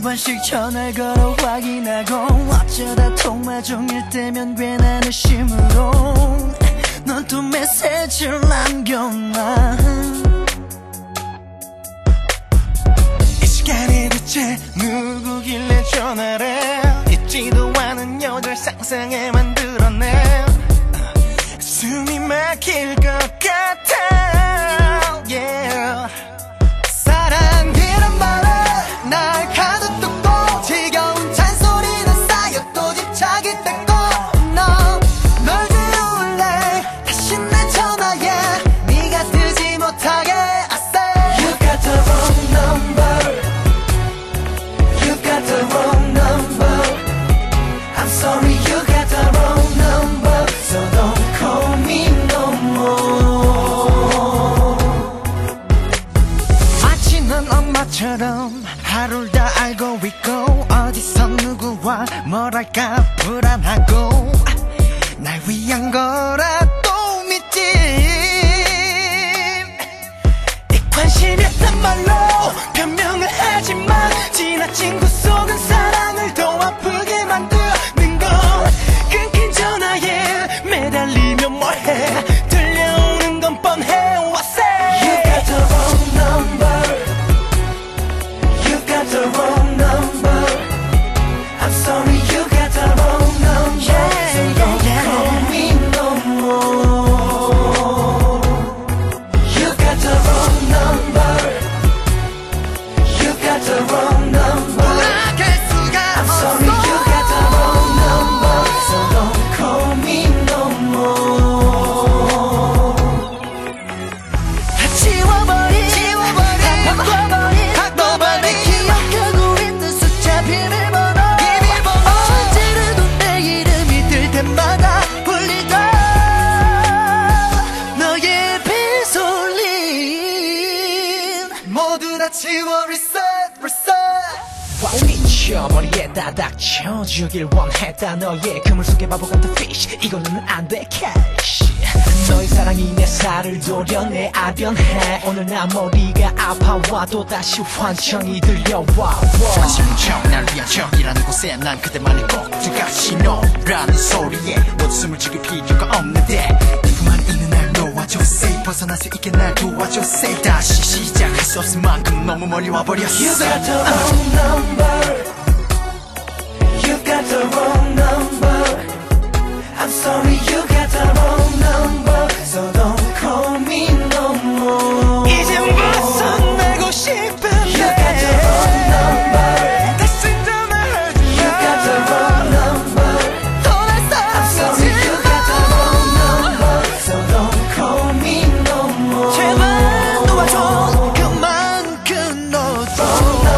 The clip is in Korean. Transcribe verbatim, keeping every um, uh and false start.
번씩 전화를 걸어 확인하고 어쩌다 통화 중일 때면 괜한 의심으로 넌 또 메시지를 남겼나. 이 시간에 대체 누구길래 전화를 해. 잊지도 않은 여자를 상상해 만들었네. 숨이 막힐 것 같아. yeah. 사랑이란 말에 날 가득 뚫고 지겨운 잔소리는 쌓여 또 집착이 됐고 너 널 지울래 다시 내 전화에 네가 뜨지 못하게 I say You got the wrong number. You got the wrong number. I'm sorry you got the wrong number. So don't call me no more. 마치 넌 엄마처럼 하루를 다 알고 있고 어디서 누구와 뭐랄까 불안하고 날 위한 거라도 믿지. 이 관심이었단 말로 변명을 하지만 지나친 그 속은 사랑을 더 아프게 만드는 건 끊긴 전화에 매달리면 뭐해. 들려오는 건 뻔해. What's that? You got the wrong number. You got the wrong number. I'm sorry you got the wrong number. Yeah, so don't yeah, yeah. call me no more. You got the wrong number. You got the wrong number. I'm sorry you got the wrong number. So don't call me no more. 다 지워버린, 지워버린, 다 바꿔버린, 바꿔버린 기억하고 있는 숫자 비밀번호, 비밀번호. 언제라도 내 이름이 뜰 때마다 울리던 너의 비솔린 모두 다 지워 reset, reset. 미쳐 머리에다 닥쳐주길 원했다. 너의 그물 속에 바보 같은 fish 이걸로는 안돼 cash. 너의 사랑이 내 살을 도려내 아련해. 오늘 나 머리가 아파와 또다시 환청이 들려와. 관심은 척날 위한 척이라는 곳에 난 그대만의 꼭지같이 너라는 소리에 모두 숨을 죽일 필요가 없는데 네 품 안에 있는 날 놓아줘 say 벗어날 수 있게 날 도와줘 say 다시 시작할 수 없을 만큼 너무 멀리 와버렸어. You got the wrong number. You got the wrong number. I'm sorry you got the wrong number. So don't call me no more. 이젠 벗어나고 싶은데 You got the wrong number. 다시 전화하지 마. You got the wrong number. 떠날 I'm sorry you got the wrong number. So don't call me no more. 제발 놓아줘 그만 끊어줘.